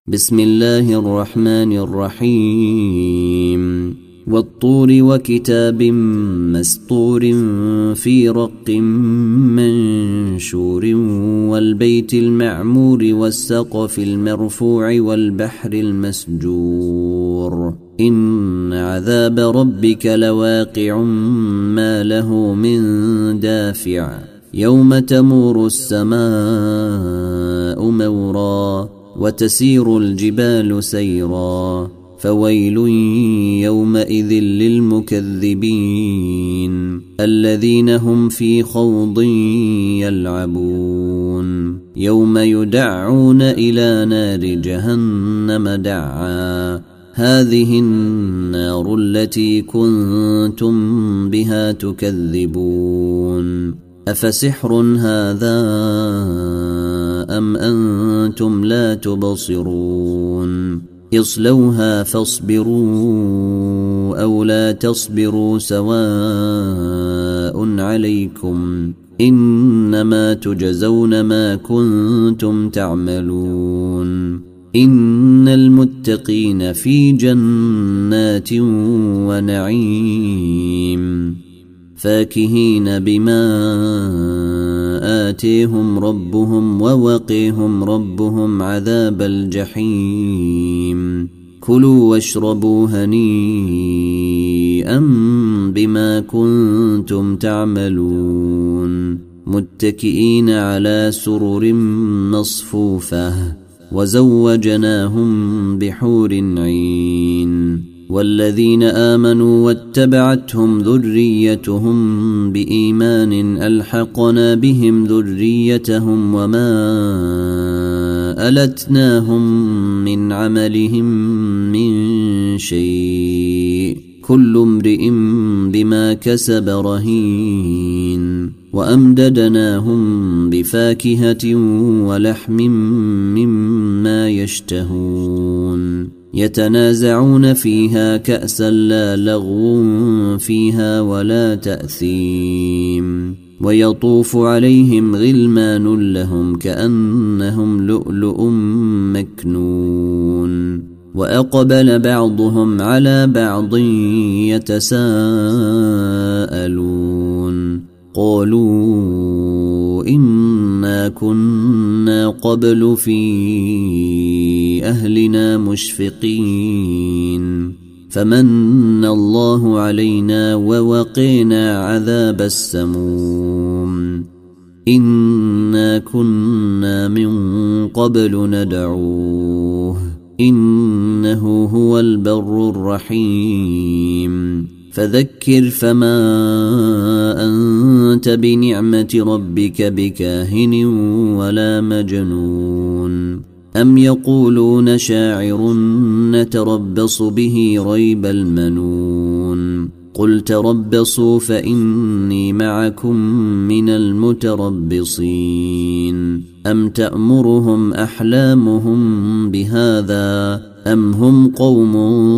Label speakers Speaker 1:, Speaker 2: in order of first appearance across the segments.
Speaker 1: بسم الله الرحمن الرحيم والطور وكتاب مسطور في رق منشور والبيت المعمور والسقف المرفوع والبحر المسجور إن عذاب ربك لواقع ما له من دافع يوم تمور السماء مورا وتسير الجبال سيرا فويل يومئذ للمكذبين الذين هم في خوض يلعبون يوم يدعون إلى نار جهنم دعا هذه النار التي كنتم بها تكذبون أفسحر هذا أم أنتم لا تبصرون اصلوها فاصبروا أو لا تصبروا سواء عليكم إنما تجزون ما كنتم تعملون إن المتقين في جنات ونعيم فاكهين بما آتيهم ربهم ووقيهم ربهم عذاب الجحيم كلوا واشربوا هنيئا بما كنتم تعملون متكئين على سرر مصفوفة وزوجناهم بحور عين والذين آمنوا واتبعتهم ذريتهم بإيمان ألحقنا بهم ذريتهم وما ألتناهم من عملهم من شيء كل امرئ بما كسب رهين وأمددناهم بفاكهة ولحم مما يشتهون يتنازعون فيها كأسا لا لغو فيها ولا تأثيم ويطوف عليهم غلمان لهم كأنهم لؤلؤ مكنون وأقبل بعضهم على بعض يتساءلون قالوا إنا كنا قبل في أهلنا مشفقين فمن الله علينا ووقينا عذاب السموم إنا كنا من قبل ندعوه إنه هو البر الرحيم فذكر فما أنت بنعمة ربك بكاهن ولا مجنون أم يقولون شاعر نتربص به ريب المنون قل تربصوا فإني معكم من المتربصين أم تأمرهم أحلامهم بهذا أم هم قوم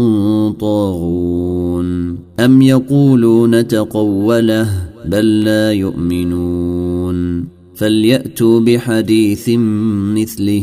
Speaker 1: طاغون أم يقولون تقوله بل لا يؤمنون فليأتوا بحديث مثله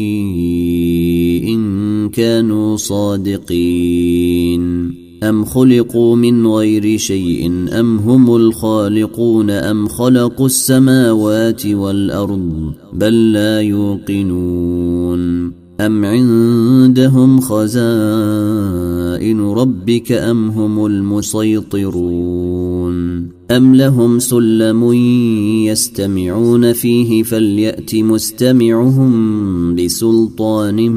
Speaker 1: إن كانوا صادقين أم خلقوا من غير شيء أم هم الخالقون أم خلقوا السماوات والأرض بل لا يوقنون أم عندهم خزائن ربك أم هم المسيطرون أم لهم سلم يستمعون فيه فليأت مستمعهم بسلطان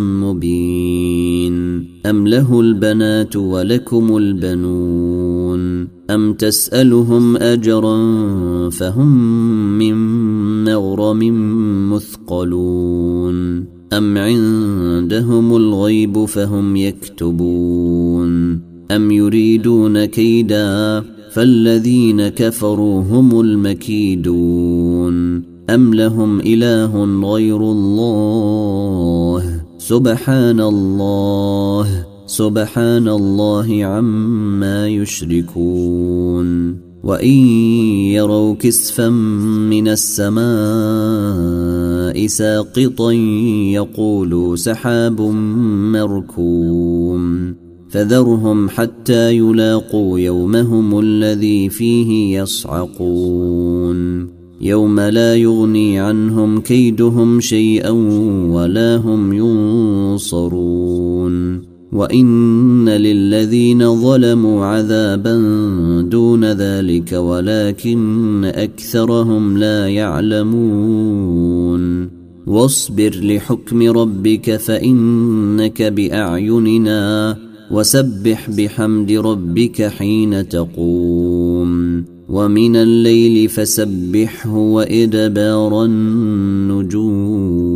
Speaker 1: مبين أم له البنات ولكم البنون أم تسألهم أجرا فهم من مغرم مثقلون أم عندهم الغيب فهم يكتبون أم يريدون كيدا فالذين كفروا هم المكيدون أم لهم إله غير الله سبحان الله عما يشركون وإن يروا كسفا من السماء السماء ساقطا يقولوا سحاب مركوم فذرهم حتى يلاقوا يومهم الذي فيه يصعقون يوم لا يغني عنهم كيدهم شيئا ولا هم ينصرون وإن للذين ظلموا عذابا دون ذلك ولكن أكثرهم لا يعلمون واصبر لحكم ربك فإنك بأعيننا وسبح بحمد ربك حين تقوم ومن الليل فسبحه وإدبار النجوم